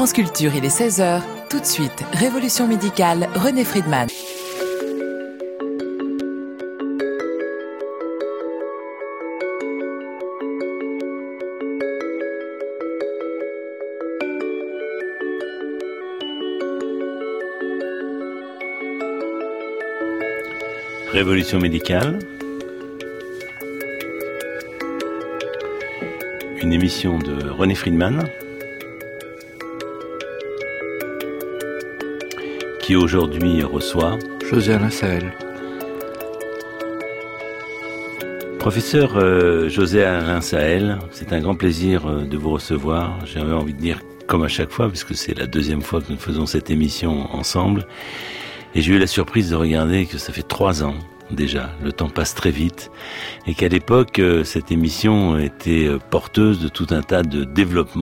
France Culture, il est 16h. Tout de suite, Révolution médicale, René Friedman. Révolution médicale, une émission de René Friedman, qui aujourd'hui reçoit José Alain Sahel. Professeur José Alain Sahel, c'est un grand plaisir de vous recevoir. J'avais envie de dire comme à chaque fois, puisque c'est la deuxième fois que nous faisons cette émission ensemble. Et j'ai eu la surprise de regarder que ça fait 3 ans déjà, le temps passe très vite, et qu'à l'époque, cette émission était porteuse de tout un tas de développements